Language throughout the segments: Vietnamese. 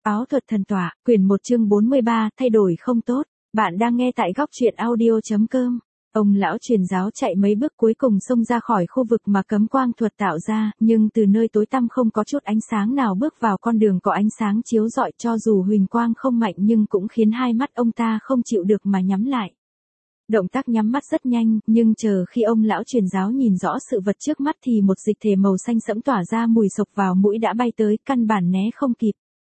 Áo thuật thần tỏa, quyển 1 chương 43, thay đổi không tốt. Bạn đang nghe tại góc truyện audio.com. Ông lão truyền giáo chạy mấy bước cuối cùng xông ra khỏi khu vực mà cấm quang thuật tạo ra, nhưng từ nơi tối tăm không có chút ánh sáng nào bước vào con đường có ánh sáng chiếu rọi, cho dù huỳnh quang không mạnh nhưng cũng khiến hai mắt ông ta không chịu được mà nhắm lại. Động tác nhắm mắt rất nhanh, nhưng chờ khi ông lão truyền giáo nhìn rõ sự vật trước mắt thì một dịch thể màu xanh sẫm tỏa ra mùi sộc vào mũi đã bay tới, căn bản né không kịp.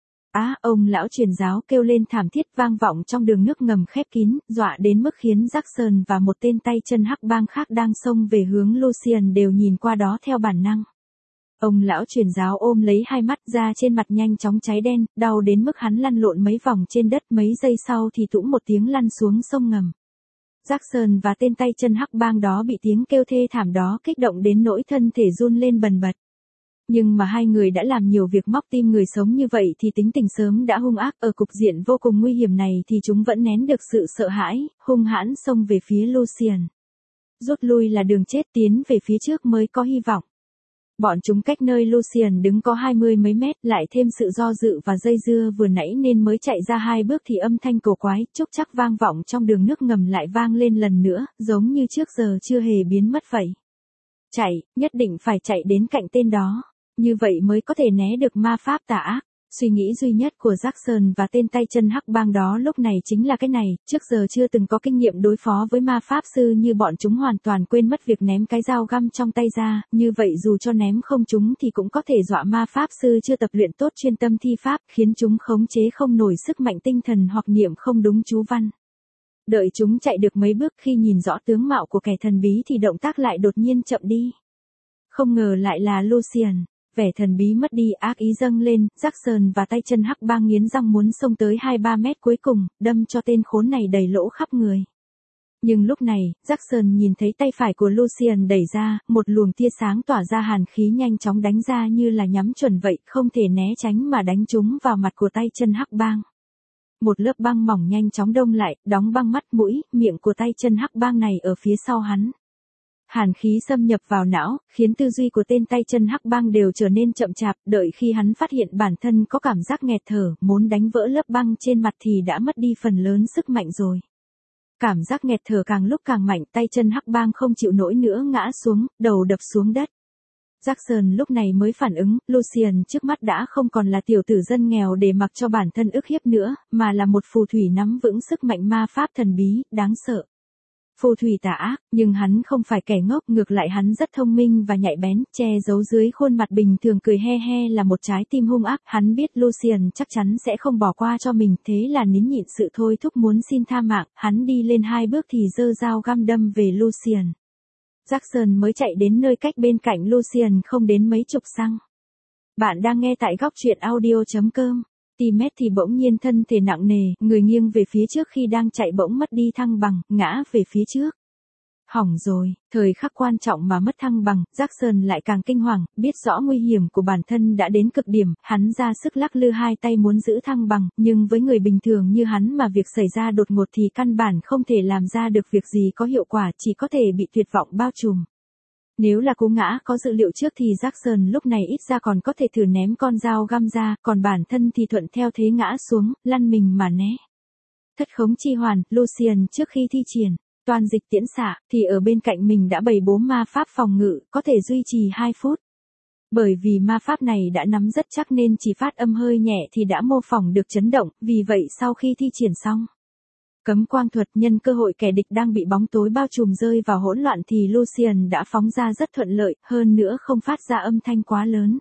Ông lão truyền giáo kêu lên thảm thiết vang vọng trong đường nước ngầm khép kín, dọa đến mức khiến Jackson và một tên tay chân hắc bang khác đang xông về hướng Lucian đều nhìn qua đó theo bản năng. Ông lão truyền giáo ôm lấy hai mắt ra, trên mặt nhanh chóng cháy đen, đau đến mức hắn lăn lộn mấy vòng trên đất, mấy giây sau thì tũm một tiếng lăn xuống sông ngầm. Jackson và tên tay chân hắc bang đó bị tiếng kêu thê thảm đó kích động đến nỗi thân thể run lên bần bật. Nhưng mà hai người đã làm nhiều việc móc tim người sống như vậy thì tính tình sớm đã hung ác, ở cục diện vô cùng nguy hiểm này thì chúng vẫn nén được sự sợ hãi, hung hãn xông về phía Lucian. Rút lui là đường chết, tiến về phía trước mới có hy vọng. Bọn chúng cách nơi Lucian đứng có 20 mấy mét, lại thêm sự do dự và dây dưa vừa nãy nên mới chạy ra hai bước thì âm thanh cổ quái, trúc trắc vang vọng trong đường nước ngầm lại vang lên lần nữa, giống như trước giờ chưa hề biến mất vậy. Chạy, nhất định phải chạy đến cạnh tên đó. Như vậy mới có thể né được ma pháp tà ác. Suy nghĩ duy nhất của Jackson và tên tay chân hắc bang đó lúc này chính là cái này, trước giờ chưa từng có kinh nghiệm đối phó với ma pháp sư như bọn chúng, hoàn toàn quên mất việc ném cái dao găm trong tay ra, như vậy dù cho ném không trúng thì cũng có thể dọa ma pháp sư chưa tập luyện tốt chuyên tâm thi pháp, khiến chúng khống chế không nổi sức mạnh tinh thần hoặc niệm không đúng chú văn. Đợi chúng chạy được mấy bước, khi nhìn rõ tướng mạo của kẻ thần bí thì động tác lại đột nhiên chậm đi. Không ngờ lại là Lucian. Vẻ thần bí mất đi, ác ý dâng lên, Jackson và tay chân hắc bang nghiến răng muốn xông tới 2-3 mét cuối cùng, đâm cho tên khốn này đầy lỗ khắp người. Nhưng lúc này, Jackson nhìn thấy tay phải của Lucian đẩy ra, một luồng tia sáng tỏa ra hàn khí nhanh chóng đánh ra như là nhắm chuẩn vậy, không thể né tránh mà đánh trúng vào mặt của tay chân hắc bang. Một lớp băng mỏng nhanh chóng đông lại, đóng băng mắt, mũi, miệng của tay chân hắc bang này ở phía sau hắn. Hàn khí xâm nhập vào não, khiến tư duy của tên tay chân hắc bang đều trở nên chậm chạp, đợi khi hắn phát hiện bản thân có cảm giác nghẹt thở, muốn đánh vỡ lớp băng trên mặt thì đã mất đi phần lớn sức mạnh rồi. Cảm giác nghẹt thở càng lúc càng mạnh, tay chân hắc bang không chịu nổi nữa ngã xuống, đầu đập xuống đất. Jackson lúc này mới phản ứng, Lucian trước mắt đã không còn là tiểu tử dân nghèo để mặc cho bản thân ức hiếp nữa, mà là một phù thủy nắm vững sức mạnh ma pháp thần bí, đáng sợ. Phù thủy tà ác, nhưng hắn không phải kẻ ngốc, ngược lại hắn rất thông minh và nhạy bén, che giấu dưới khuôn mặt bình thường cười he he là một trái tim hung ác. Hắn biết Lucian chắc chắn sẽ không bỏ qua cho mình, thế là nín nhịn sự thôi thúc muốn xin tha mạng, hắn đi lên 2 bước thì giơ dao găm đâm về Lucian. Jackson mới chạy đến nơi cách bên cạnh Lucian không đến mấy chục xăng. Bạn đang nghe tại góc truyện audio.com. Timet thì bỗng nhiên thân thể nặng nề, người nghiêng về phía trước khi đang chạy bỗng mất đi thăng bằng, ngã về phía trước. Hỏng rồi, thời khắc quan trọng mà mất thăng bằng, Jackson lại càng kinh hoàng, biết rõ nguy hiểm của bản thân đã đến cực điểm, hắn ra sức lắc lư hai tay muốn giữ thăng bằng, nhưng với người bình thường như hắn mà việc xảy ra đột ngột thì căn bản không thể làm ra được việc gì có hiệu quả, chỉ có thể bị tuyệt vọng bao trùm. Nếu là cú ngã có dự liệu trước thì Jackson lúc này ít ra còn có thể thử ném con dao găm ra, còn bản thân thì thuận theo thế ngã xuống, lăn mình mà né. Thất khống chi hoàn, Lucian trước khi thi triển toàn dịch tiễn xạ, thì ở bên cạnh mình đã bày bố ma pháp phòng ngự, có thể duy trì 2 phút. Bởi vì ma pháp này đã nắm rất chắc nên chỉ phát âm hơi nhẹ thì đã mô phỏng được chấn động, vì vậy sau khi thi triển xong, cấm quang thuật nhân cơ hội kẻ địch đang bị bóng tối bao trùm rơi vào hỗn loạn thì Lucian đã phóng ra rất thuận lợi, hơn nữa không phát ra âm thanh quá lớn.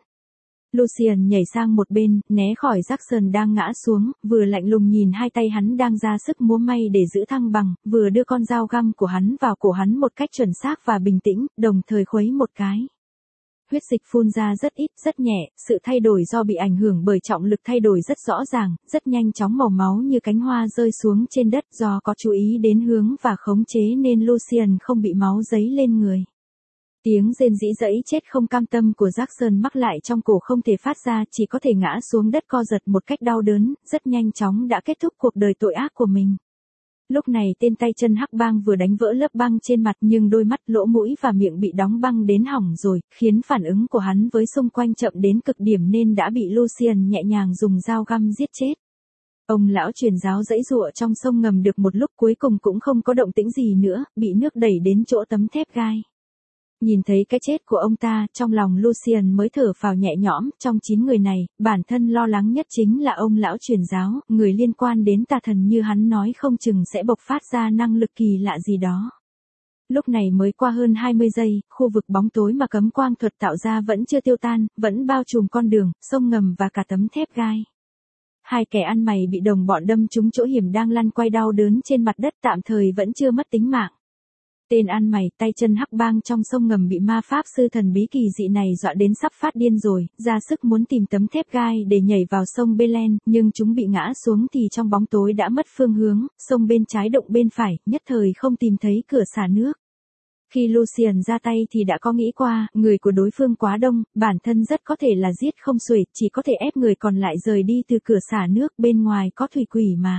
Lucian nhảy sang một bên, né khỏi Jackson đang ngã xuống, vừa lạnh lùng nhìn hai tay hắn đang ra sức múa may để giữ thăng bằng, vừa đưa con dao găm của hắn vào cổ hắn một cách chuẩn xác và bình tĩnh, đồng thời khuấy một cái. Huyết dịch phun ra rất ít, rất nhẹ, sự thay đổi do bị ảnh hưởng bởi trọng lực thay đổi rất rõ ràng, rất nhanh chóng, màu máu như cánh hoa rơi xuống trên đất, do có chú ý đến hướng và khống chế nên Lucian không bị máu dấy lên người. Tiếng rên rỉ dẫy chết không cam tâm của Jackson mắc lại trong cổ không thể phát ra, chỉ có thể ngã xuống đất co giật một cách đau đớn, rất nhanh chóng đã kết thúc cuộc đời tội ác của mình. Lúc này tên tay chân hắc bang vừa đánh vỡ lớp băng trên mặt nhưng đôi mắt, lỗ mũi và miệng bị đóng băng đến hỏng rồi, khiến phản ứng của hắn với xung quanh chậm đến cực điểm nên đã bị Lucian nhẹ nhàng dùng dao găm giết chết. Ông lão truyền giáo giãy giụa trong sông ngầm được một lúc cuối cùng cũng không có động tĩnh gì nữa, bị nước đẩy đến chỗ tấm thép gai. Nhìn thấy cái chết của ông ta, trong lòng Lucian mới thở phào nhẹ nhõm. Trong 9 người này, bản thân lo lắng nhất chính là ông lão truyền giáo, người liên quan đến tà thần như hắn nói không chừng sẽ bộc phát ra năng lực kỳ lạ gì đó. Lúc này mới qua hơn 20 giây, khu vực bóng tối mà cấm quang thuật tạo ra vẫn chưa tiêu tan, vẫn bao trùm con đường, sông ngầm và cả tấm thép gai. Hai kẻ ăn mày bị đồng bọn đâm trúng chỗ hiểm đang lăn quay đau đớn trên mặt đất, tạm thời vẫn chưa mất tính mạng. Tên ăn mày tay chân hắc bang trong sông ngầm bị ma pháp sư thần bí kỳ dị này dọa đến sắp phát điên rồi, ra sức muốn tìm tấm thép gai để nhảy vào sông Belen, nhưng chúng bị ngã xuống thì trong bóng tối đã mất phương hướng, sông bên trái động bên phải, nhất thời không tìm thấy cửa xả nước. Khi Lucian ra tay thì đã có nghĩ qua, người của đối phương quá đông, bản thân rất có thể là giết không xuể, chỉ có thể ép người còn lại rời đi từ cửa xả nước, bên ngoài có thủy quỷ mà.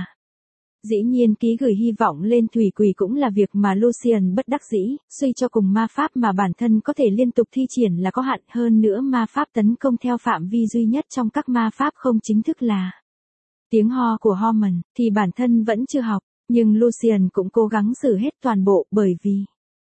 Dĩ nhiên ký gửi hy vọng lên thủy quỷ cũng là việc mà Lucian bất đắc dĩ, suy cho cùng ma pháp mà bản thân có thể liên tục thi triển là có hạn, hơn nữa ma pháp tấn công theo phạm vi duy nhất trong các ma pháp không chính thức là tiếng ho của Hormon, thì bản thân vẫn chưa học, nhưng Lucian cũng cố gắng sử hết toàn bộ bởi vì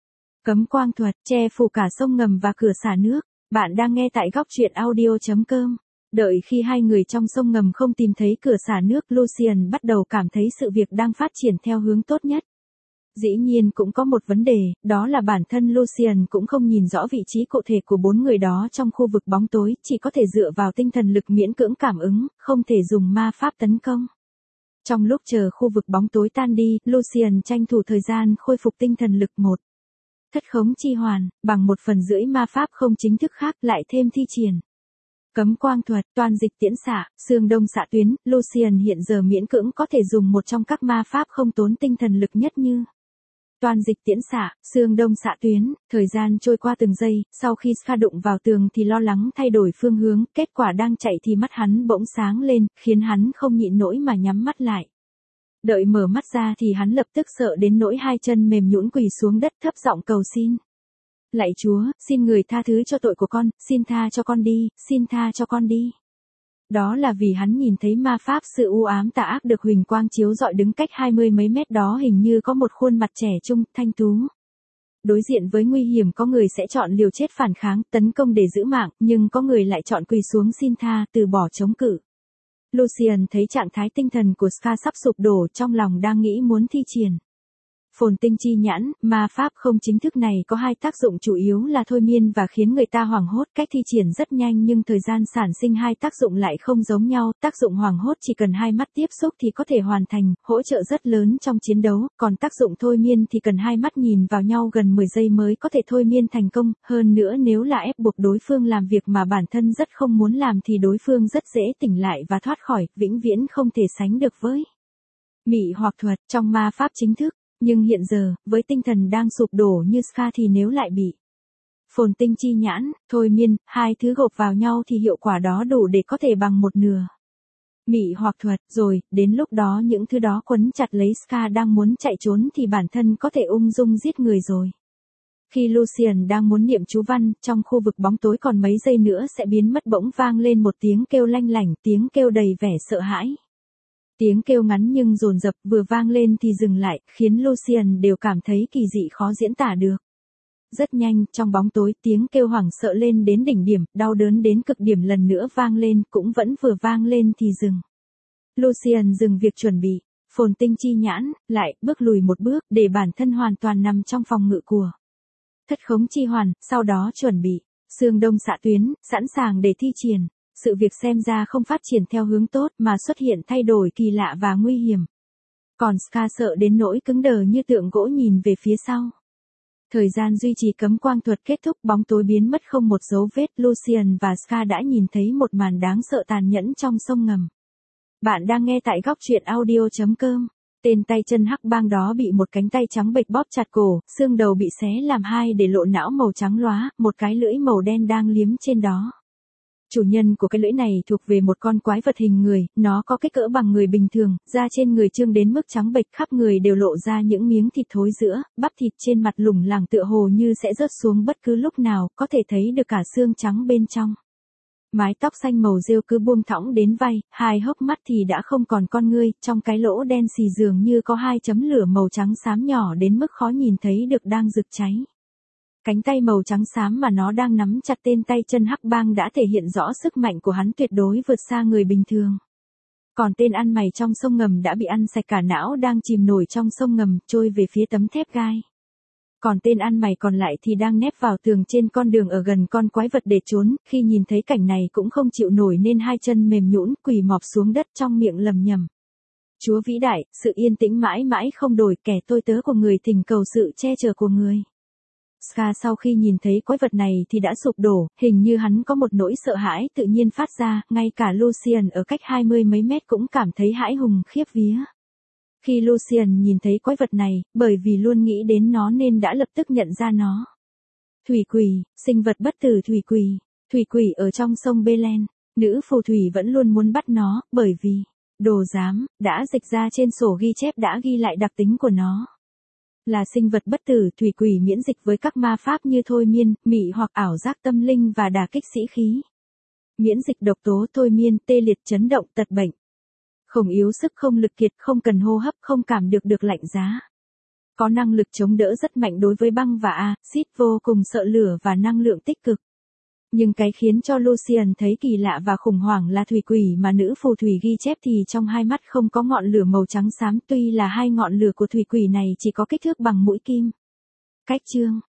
cấm quang thuật che phủ cả sông ngầm và cửa xả nước. Bạn đang nghe tại góc truyện audio.com. Đợi khi hai người trong sông ngầm không tìm thấy cửa xả nước, Lucian bắt đầu cảm thấy sự việc đang phát triển theo hướng tốt nhất. Dĩ nhiên cũng có một vấn đề, đó là bản thân Lucian cũng không nhìn rõ vị trí cụ thể của 4 người đó trong khu vực bóng tối, chỉ có thể dựa vào tinh thần lực miễn cưỡng cảm ứng, không thể dùng ma pháp tấn công. Trong lúc chờ khu vực bóng tối tan đi, Lucian tranh thủ thời gian khôi phục tinh thần lực thất khống chi hoàn, bằng 1/4 ma pháp không chính thức khác, lại thêm thi triển cấm quang thuật, toàn dịch tiễn xạ, xương đông xạ tuyến. Lucian hiện giờ miễn cưỡng có thể dùng một trong các ma pháp không tốn tinh thần lực nhất như toàn dịch tiễn xạ, xương đông xạ tuyến. Thời gian trôi qua từng giây, sau khi Ska đụng vào tường thì lo lắng thay đổi phương hướng, kết quả đang chạy thì mắt hắn bỗng sáng lên, khiến hắn không nhịn nổi mà nhắm mắt lại. Đợi mở mắt ra thì hắn lập tức sợ đến nỗi hai chân mềm nhũn quỳ xuống đất thấp giọng cầu xin. Lạy Chúa, xin người tha thứ cho tội của con, xin tha cho con đi, xin tha cho con đi. Đó là vì hắn nhìn thấy ma pháp sư u ám tà ác được huỳnh quang chiếu rọi đứng cách 20 mấy mét đó, hình như có một khuôn mặt trẻ trung, thanh tú. Đối diện với nguy hiểm, có người sẽ chọn liều chết phản kháng, tấn công để giữ mạng, nhưng có người lại chọn quỳ xuống xin tha, từ bỏ chống cự. Lucian thấy trạng thái tinh thần của Ska sắp sụp đổ, trong lòng đang nghĩ muốn thi triển phồn tinh chi nhãn. Ma pháp không chính thức này có hai tác dụng chủ yếu là thôi miên và khiến người ta hoảng hốt. Cách thi triển rất nhanh nhưng thời gian sản sinh hai tác dụng lại không giống nhau. Tác dụng hoảng hốt chỉ cần hai mắt tiếp xúc thì có thể hoàn thành, hỗ trợ rất lớn trong chiến đấu, còn tác dụng thôi miên thì cần hai mắt nhìn vào nhau gần 10 giây mới có thể thôi miên thành công. Hơn nữa nếu là ép buộc đối phương làm việc mà bản thân rất không muốn làm thì đối phương rất dễ tỉnh lại và thoát khỏi, vĩnh viễn không thể sánh được với mị hoặc thuật trong ma pháp chính thức. Nhưng hiện giờ, với tinh thần đang sụp đổ như Ska thì nếu lại bị phồn tinh chi nhãn, thôi miên, hai thứ gộp vào nhau thì hiệu quả đó đủ để có thể bằng một nửa mị hoặc thuật. Rồi, đến lúc đó những thứ đó quấn chặt lấy Ska đang muốn chạy trốn thì bản thân có thể ung dung giết người rồi. Khi Lucian đang muốn niệm chú văn, trong khu vực bóng tối còn mấy giây nữa sẽ biến mất, bỗng vang lên một tiếng kêu lanh lảnh, tiếng kêu đầy vẻ sợ hãi. Tiếng kêu ngắn nhưng dồn dập, vừa vang lên thì dừng lại, khiến Lucian đều cảm thấy kỳ dị khó diễn tả được. Rất nhanh, trong bóng tối, tiếng kêu hoảng sợ lên đến đỉnh điểm, đau đớn đến cực điểm lần nữa vang lên, cũng vẫn vừa vang lên thì dừng. Lucian dừng việc chuẩn bị phồn tinh chi nhãn, lại bước lùi một bước để bản thân hoàn toàn nằm trong phòng ngự của thất khống chi hoàn, sau đó chuẩn bị xương đông xạ tuyến, sẵn sàng để thi triển. Sự việc xem ra không phát triển theo hướng tốt mà xuất hiện thay đổi kỳ lạ và nguy hiểm. Còn Ska sợ đến nỗi cứng đờ như tượng gỗ nhìn về phía sau. Thời gian duy trì cấm quang thuật kết thúc, bóng tối biến mất không một dấu vết. Lucian và Ska đã nhìn thấy một màn đáng sợ tàn nhẫn trong sông ngầm. Bạn đang nghe tại góc truyện audio.com. Tên tay chân hắc bang đó bị một cánh tay trắng bệch bóp chặt cổ, xương đầu bị xé làm hai để lộ não màu trắng lóa, một cái lưỡi màu đen đang liếm trên đó. Chủ nhân của cái lưỡi này thuộc về một con quái vật hình người, nó có kích cỡ bằng người bình thường, da trên người trương đến mức trắng bệch, khắp người đều lộ ra những miếng thịt thối rữa, bắp thịt trên mặt lủng lẳng tựa hồ như sẽ rớt xuống bất cứ lúc nào, có thể thấy được cả xương trắng bên trong. Mái tóc xanh màu rêu cứ buông thõng đến vai, hai hốc mắt thì đã không còn con ngươi, trong cái lỗ đen xì dường như có hai chấm lửa màu trắng xám nhỏ đến mức khó nhìn thấy được đang rực cháy. Cánh tay màu trắng xám mà nó đang nắm chặt tên tay chân hắc bang đã thể hiện rõ sức mạnh của hắn tuyệt đối vượt xa người bình thường. Còn tên ăn mày trong sông ngầm đã bị ăn sạch cả não đang chìm nổi trong sông ngầm, trôi về phía tấm thép gai. Còn tên ăn mày còn lại thì đang nép vào tường trên con đường ở gần con quái vật để trốn, khi nhìn thấy cảnh này cũng không chịu nổi nên hai chân mềm nhũn quỳ mọp xuống đất trong miệng lầm nhầm. Chúa vĩ đại, sự yên tĩnh mãi mãi không đổi, kẻ tôi tớ của người thỉnh cầu sự che chở của người. Scar sau khi nhìn thấy quái vật này thì đã sụp đổ, hình như hắn có một nỗi sợ hãi tự nhiên phát ra, ngay cả Lucian ở cách 20 mấy mét cũng cảm thấy hãi hùng khiếp vía. Khi Lucian nhìn thấy quái vật này, bởi vì luôn nghĩ đến nó nên đã lập tức nhận ra nó. Thủy quỷ, sinh vật bất tử thủy quỷ ở trong sông Belen, nữ phù thủy vẫn luôn muốn bắt nó, bởi vì, đồ giám, đã dịch ra trên sổ ghi chép đã ghi lại đặc tính của nó. Là sinh vật bất tử, thủy quỷ miễn dịch với các ma pháp như thôi miên, mị hoặc ảo giác tâm linh và đả kích sĩ khí. Miễn dịch độc tố, thôi miên, tê liệt, chấn động, tật bệnh. Không yếu sức, không lực kiệt, không cần hô hấp, không cảm được lạnh giá. Có năng lực chống đỡ rất mạnh đối với băng và axit, vô cùng sợ lửa và năng lượng tích cực. Nhưng cái khiến cho Lucian thấy kỳ lạ và khủng hoảng là thủy quỷ mà nữ phù thủy ghi chép thì trong hai mắt không có ngọn lửa màu trắng xám, tuy là hai ngọn lửa của thủy quỷ này chỉ có kích thước bằng mũi kim. Cách chương